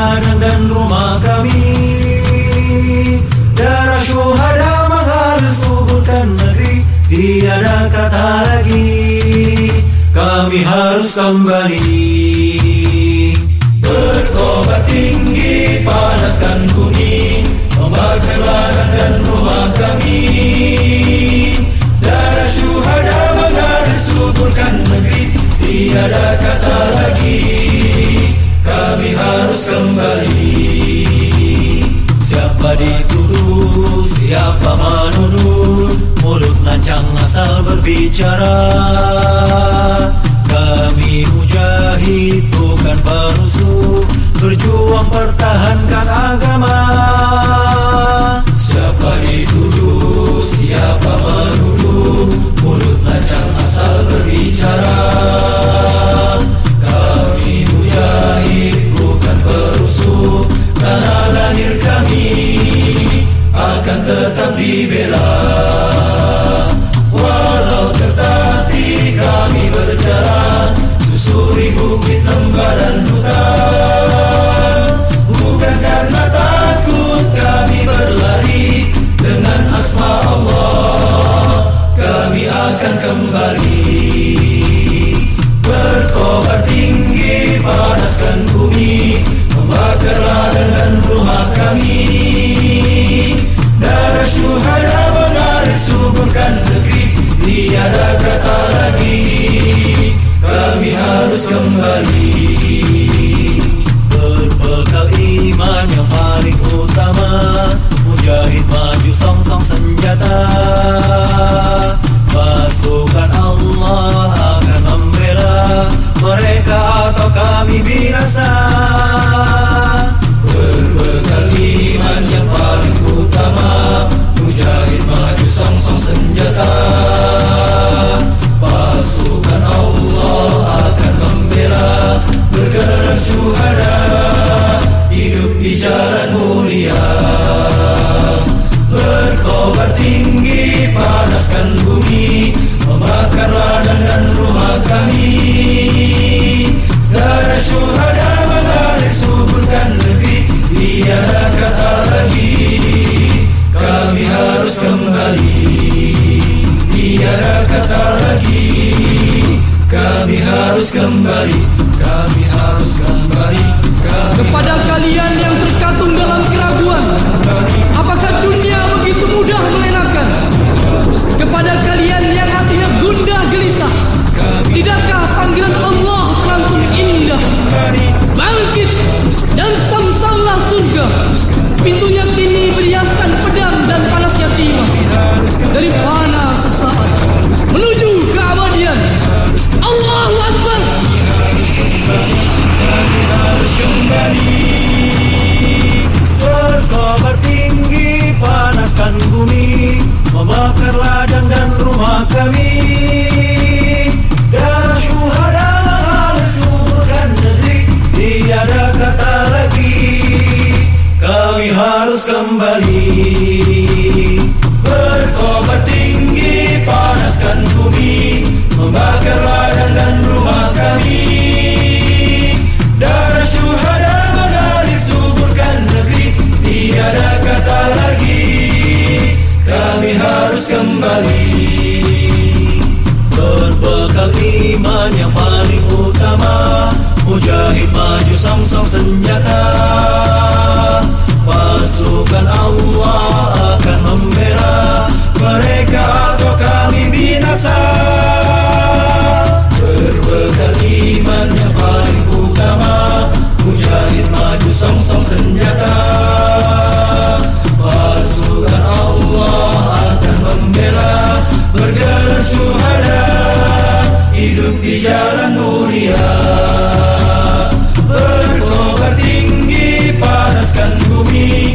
ladang dan rumah kami. Darah syuhada mengalir suburkan negeri, tiada kata lagi, kami harus kembali. Berkobar tinggi, panaskan bumi, membakar ladang dan rumah kami. Darah syuhada mengalir suburkan negeri, tiada kata lagi, kami harus kembali. Siapa dituduh, siapa menuduh, mulut lancang asal berbicara. Kami mujahid bukan perusuh, berjuang pertahankan agama. Siapa dituduh, siapa menuduh, mulut lancang asal berbicara. Kami mujahid bukan perusuh, tanah lahir kami akan tetap dibela. Walau tertatih kami berjalan, susuri bukit, lembah dan hutan. Bukan karena takut kami berlari, dengan asma Allah kami akan kembali. Berkobar tinggi, panaskan bumi, membakar ladang dan rumah kami. Darah syuhada mengalir suburkan negeri, tiada kata lagi, kami harus kembali. Berbekal iman yang paling utama, mujahid maju song-song senjata. Pasukan Allah akan membela mereka atau kami binasa. Berbekal iman yang paling utama, mujahid maju song-song senjata. Pasukan Allah akan membela bergerak syuhada, hidup di jalan mulia. Berkobar tinggi, panaskan bumi, membakar ladang dan rumah kami. Darah syuhada mengalir suburkan negeri, tiada kata lagi, kami harus kembali. Tiada kata lagi, kami harus kembali. Kami harus kembali. Kepada kalian yang terkatung dalam keraguan, apakah dunia begitu mudah mengenakan? Kepada kalian yang hatinya gundah gelisah, tidakkah panggilan Allah terlantun indah? Bangkit dan samsallah surga, pintunya kini berhiaskan pedang dan panasnya timah. Dari fana sesaat menuju keabadian. Allahu Akbar. Kami harus kembali. Berkobar tinggi, panaskan bumi, membakar ladang dan rumah kami. Darah syuhada mengalir suburkan negeri, tiada kata lagi, kami harus kembali. Berkobar tinggi, panaskan bumi, membakar ladang dan rumah kami. Darah syuhada mengalir suburkan negeri, tiada kata lagi, kami harus kembali. Berbekal iman yang paling utama, mujahid maju song-song senjata. Pasukan Allah akan membela mereka atau kami binasa. Berbekal iman yang paling utama, mujahid maju song-song senjata. Pasukan Allah akan membela bergerak syuhada, hidup di jalan mulia. Berkobar tinggi, panaskan bumi,